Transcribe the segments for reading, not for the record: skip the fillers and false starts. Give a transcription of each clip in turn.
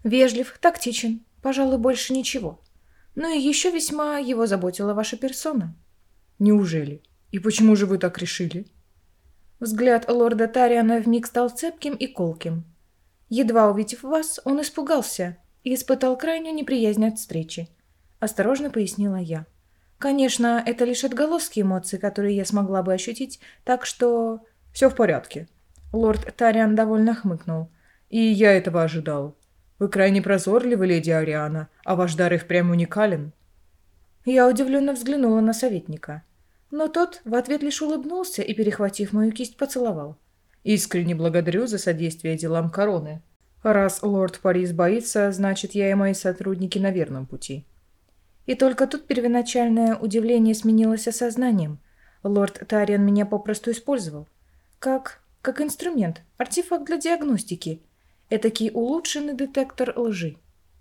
Вежлив, тактичен, пожалуй, больше ничего. Ну и еще весьма его заботила ваша персона. Неужели? И почему же вы так решили? Взгляд лорда Тариана вмиг стал цепким и колким. Едва увидев вас, он испугался и испытал крайнюю неприязнь от встречи. Осторожно пояснила я. Конечно, это лишь отголоски эмоций, которые я смогла бы ощутить, так что... Все в порядке. Лорд Тариан довольно хмыкнул. И я этого ожидал. Вы крайне прозорливы, леди Ариана, а ваш дар и впрямь уникален. Я удивленно взглянула на советника. Но тот в ответ лишь улыбнулся и, перехватив мою кисть, поцеловал. Искренне благодарю за содействие делам короны. Раз лорд Парис боится, значит, я и мои сотрудники на верном пути. И только тут первоначальное удивление сменилось осознанием. Лорд Тариан меня попросту использовал. Как инструмент, артефакт для диагностики. Этакий улучшенный детектор лжи.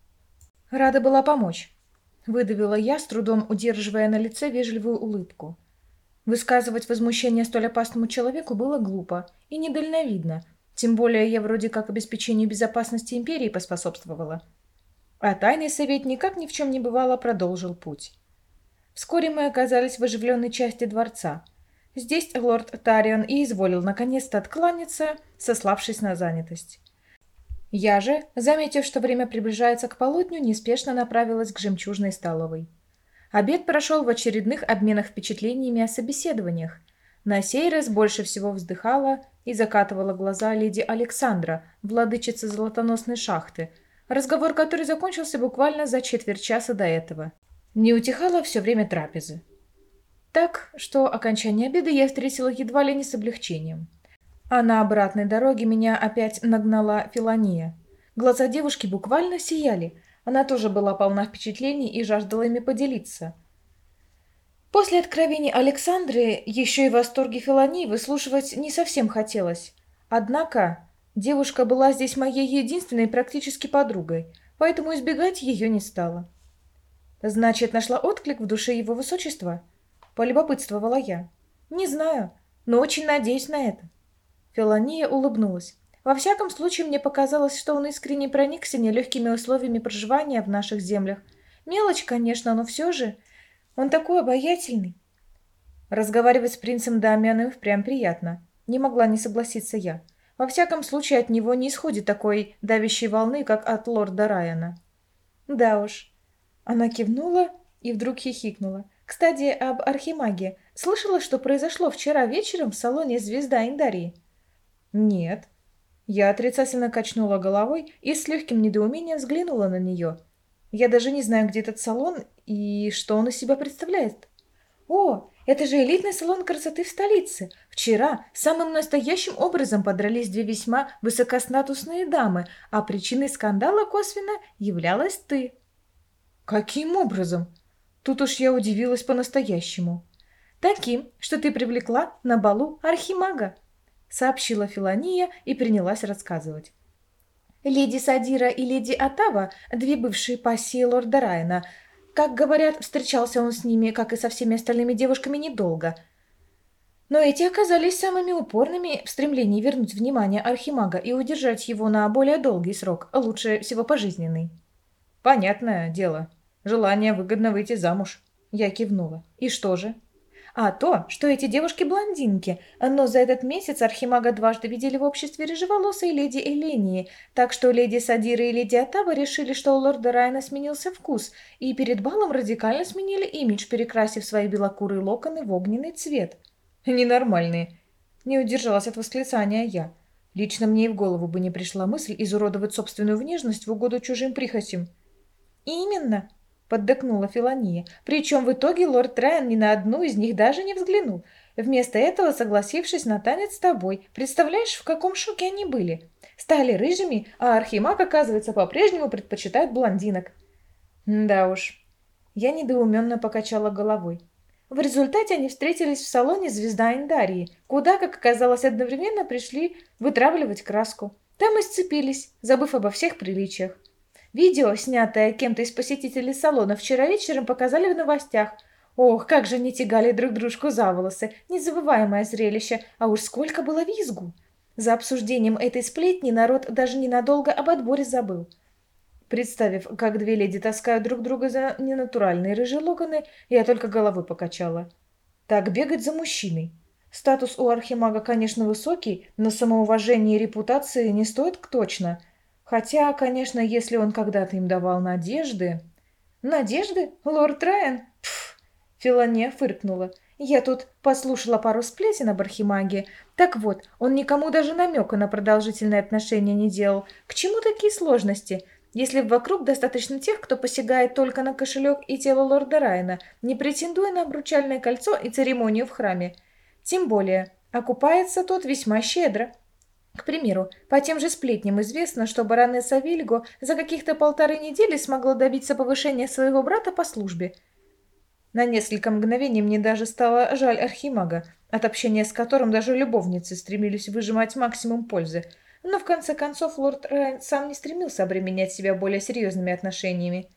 Рада была помочь. Выдавила я, с трудом удерживая на лице вежливую улыбку. Высказывать возмущение столь опасному человеку было глупо и недальновидно, тем более я вроде как обеспечению безопасности империи поспособствовала. А тайный советник, как ни в чем не бывало, продолжил путь. Вскоре мы оказались в оживленной части дворца. Здесь лорд Тариан и изволил наконец-то откланяться, сославшись на занятость. Я же, заметив, что время приближается к полудню, неспешно направилась к жемчужной столовой. Обед прошел в очередных обменах впечатлениями о собеседованиях. На сей раз больше всего вздыхала и закатывала глаза леди Александра, владычица золотоносной шахты, разговор который закончился буквально за четверть часа до этого. Не утихало все время трапезы. Так что окончание обеда я встретила едва ли не с облегчением. А на обратной дороге меня опять нагнала Филания. Глаза девушки буквально сияли. Она тоже была полна впечатлений и жаждала ими поделиться. После откровений Александры еще и восторги Филании выслушивать не совсем хотелось. Однако девушка была здесь моей единственной практически подругой, поэтому избегать ее не стала. «Значит, нашла отклик в душе его высочества?» – полюбопытствовала я. «Не знаю, но очень надеюсь на это». Фелания улыбнулась. Во всяком случае, мне показалось, что он искренне проникся нелегкими условиями проживания в наших землях. Мелочь, конечно, но все же. Он такой обаятельный. Разговаривать с принцем Дамианом впрямь приятно. Не могла не согласиться я. Во всяком случае, от него не исходит такой давящей волны, как от лорда Райана. Да уж. Она кивнула и вдруг хихикнула. Кстати, об архимаге. Слышала, что произошло вчера вечером в салоне «Звезда Индарии»? Нет. Я отрицательно качнула головой и с легким недоумением взглянула на нее. Я даже не знаю, где этот салон и что он из себя представляет. О, это же элитный салон красоты в столице. Вчера самым настоящим образом подрались две весьма высокостатусные дамы, а причиной скандала косвенно являлась ты. Каким образом? Тут уж я удивилась по-настоящему. Таким, что ты привлекла на балу архимага, сообщила Филания и принялась рассказывать. Леди Садира и леди Атава, две бывшие пассии лорда Райана, как говорят, встречался он с ними, как и со всеми остальными девушками, недолго. Но эти оказались самыми упорными в стремлении вернуть внимание архимага и удержать его на более долгий срок, лучше всего пожизненный. Понятное дело. Желание выгодно выйти замуж. Я кивнула. И что же? А то, что эти девушки-блондинки, но за этот месяц архимага дважды видели в обществе рыжеволосой леди Элении, так что леди Садира и леди Атава решили, что у лорда Райана сменился вкус, и перед балом радикально сменили имидж, перекрасив свои белокурые локоны в огненный цвет. Ненормальные. Не удержалась от восклицания я. Лично мне и в голову бы не пришла мысль изуродовать собственную внешность в угоду чужим прихотям. «Именно», — поддакнула Филания. «Причем в итоге лорд Райан ни на одну из них даже не взглянул, вместо этого согласившись на танец с тобой. Представляешь, в каком шоке они были? Стали рыжими, а архимаг, оказывается, по-прежнему предпочитает блондинок». Да уж. Я недоуменно покачала головой. В результате они встретились в салоне «Звезда Индарии», куда, как оказалось, одновременно пришли вытравливать краску. Там и сцепились, забыв обо всех приличиях. Видео, снятое кем-то из посетителей салона вчера вечером, показали в новостях. Ох, как же они тягали друг дружку за волосы. Незабываемое зрелище. А уж сколько было визгу. За обсуждением этой сплетни народ даже ненадолго об отборе забыл. Представив, как две леди таскают друг друга за ненатуральные рыжие локоны, я только головой покачала. Так бегать за мужчиной. Статус у архимага, конечно, высокий, но самоуважение и репутации не стоит точно. Хотя, конечно, если он когда-то им давал надежды... Надежды? Лорд Райан? Пф! Филония фыркнула. Я тут послушала пару сплетен об архимаге. Так вот, он никому даже намека на продолжительные отношения не делал. К чему такие сложности? Если вокруг достаточно тех, кто посягает только на кошелек и тело лорда Райана, не претендуя на обручальное кольцо и церемонию в храме. Тем более, окупается тот весьма щедро. К примеру, по тем же сплетням известно, что баронесса Вильго за каких-то 1,5 недели смогла добиться повышения своего брата по службе. На несколько мгновений мне даже стало жаль архимага, от общения с которым даже любовницы стремились выжимать максимум пользы. Но в конце концов лорд Райан сам не стремился обременять себя более серьезными отношениями.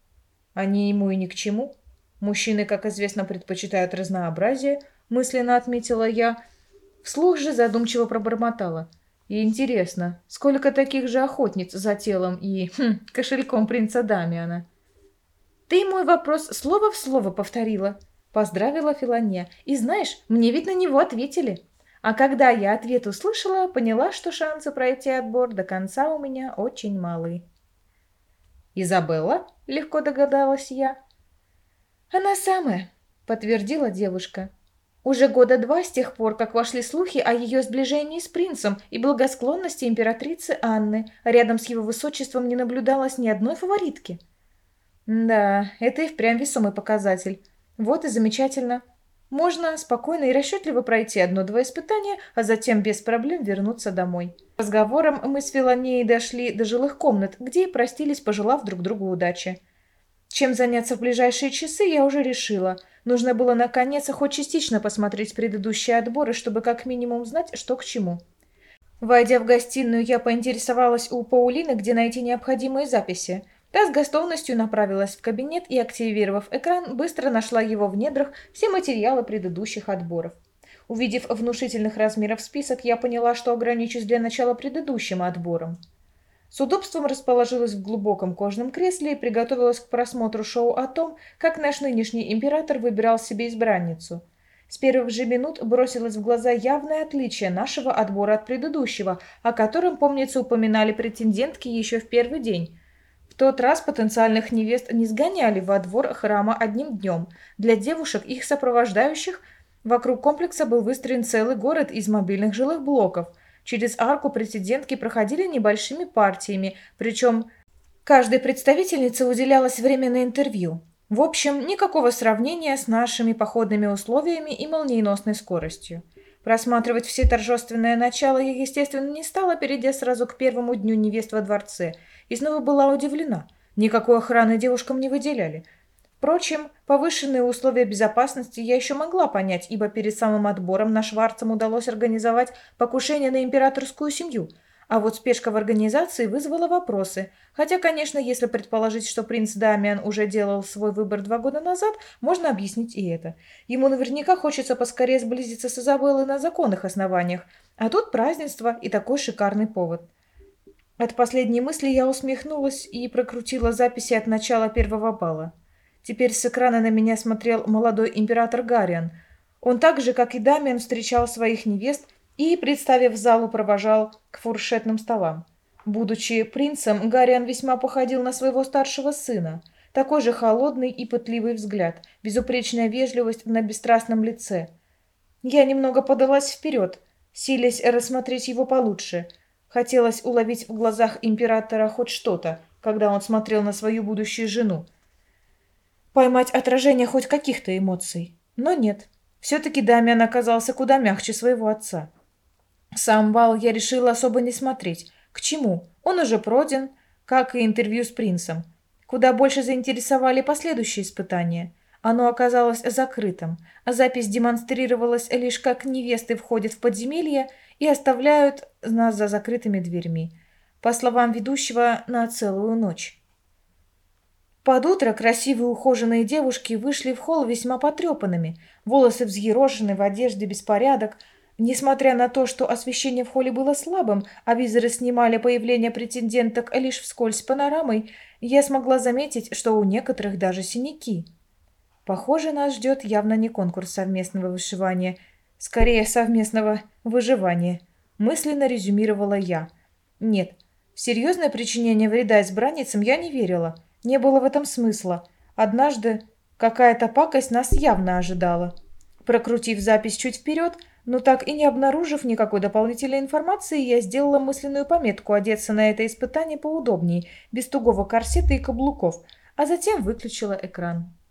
Они ему и ни к чему. Мужчины, как известно, предпочитают разнообразие, мысленно отметила я. Вслух же задумчиво пробормотала. И интересно, сколько таких же охотниц за телом и кошельком принца Дамиана? Ты мой вопрос слово в слово повторила, поздравила Филония. И знаешь, мне ведь на него ответили. А когда я ответ услышала, поняла, что шансы пройти отбор до конца у меня очень малы. «Изабелла?» — легко догадалась я. «Она самая», — подтвердила девушка. «Уже года 2 с тех пор, как вошли слухи о ее сближении с принцем и благосклонности императрицы Анны, а рядом с его высочеством не наблюдалось ни одной фаворитки». «Да, это и впрямь весомый показатель. Вот и замечательно. Можно спокойно и расчетливо пройти 1-2 испытания, а затем без проблем вернуться домой». Разговором мы с Филонеей дошли до жилых комнат, где и простились, пожелав друг другу удачи. Чем заняться в ближайшие часы, я уже решила. Нужно было наконец хоть частично посмотреть предыдущие отборы, чтобы как минимум знать, что к чему. Войдя в гостиную, я поинтересовалась у Паулины, где найти необходимые записи. Та с готовностью направилась в кабинет и, активировав экран, быстро нашла его в недрах все материалы предыдущих отборов. Увидев внушительных размеров список, я поняла, что ограничусь для начала предыдущим отбором. С удобством расположилась в глубоком кожаном кресле и приготовилась к просмотру шоу о том, как наш нынешний император выбирал себе избранницу. С первых же минут бросилось в глаза явное отличие нашего отбора от предыдущего, о котором, помнится, упоминали претендентки еще в первый день. В тот раз потенциальных невест не сгоняли во двор храма одним днем. Для девушек, их сопровождающих, вокруг комплекса был выстроен целый город из мобильных жилых блоков. Через арку претендентки проходили небольшими партиями, причем каждой представительнице уделялось время на интервью. В общем, никакого сравнения с нашими походными условиями и молниеносной скоростью. Просматривать все торжественное начало я, естественно, не стала, перейдя сразу к первому дню невест во дворце, и снова была удивлена. Никакой охраны девушкам не выделяли. Впрочем, повышенные условия безопасности я еще могла понять, ибо перед самым отбором на Шварцам удалось организовать покушение на императорскую семью. А вот спешка в организации вызвала вопросы. Хотя, конечно, если предположить, что принц Дамиан уже делал свой выбор 2 года назад, можно объяснить и это. Ему наверняка хочется поскорее сблизиться с Изабеллой на законных основаниях. А тут празднество и такой шикарный повод. От последней мысли я усмехнулась и прокрутила записи от начала первого бала. Теперь с экрана на меня смотрел молодой император Гариан. Он так же, как и Дамиан, встречал своих невест и, представив залу, провожал к фуршетным столам. Будучи принцем, Гариан весьма походил на своего старшего сына. Такой же холодный и пытливый взгляд, безупречная вежливость на бесстрастном лице. Я немного подалась вперед, силясь рассмотреть его получше. Хотелось уловить в глазах императора хоть что-то, когда он смотрел на свою будущую жену. Поймать отражение хоть каких-то эмоций. Но нет. Все-таки Дамиан оказался куда мягче своего отца. Сам бал я решила особо не смотреть. К чему? Он уже пройден, как и интервью с принцем. Куда больше заинтересовали последующие испытания. Оно оказалось закрытым, а запись демонстрировалась лишь как невесты входят в подземелье и оставляют нас за закрытыми дверьми. По словам ведущего, на целую ночь. Под утро красивые ухоженные девушки вышли в холл весьма потрепанными, волосы взъерошены, в одежде беспорядок. Несмотря на то, что освещение в холле было слабым, а визоры снимали появление претенденток лишь вскользь панорамой, я смогла заметить, что у некоторых даже синяки. Похоже, нас ждет явно не конкурс совместного вышивания, скорее совместного выживания, мысленно резюмировала я. Нет, в серьезное причинение вреда избранницам я не верила, не было в этом смысла. Однажды какая-то пакость нас явно ожидала. Прокрутив запись чуть вперед, но так и не обнаружив никакой дополнительной информации, я сделала мысленную пометку одеться на это испытание поудобнее, без тугого корсета и каблуков, а затем выключила экран.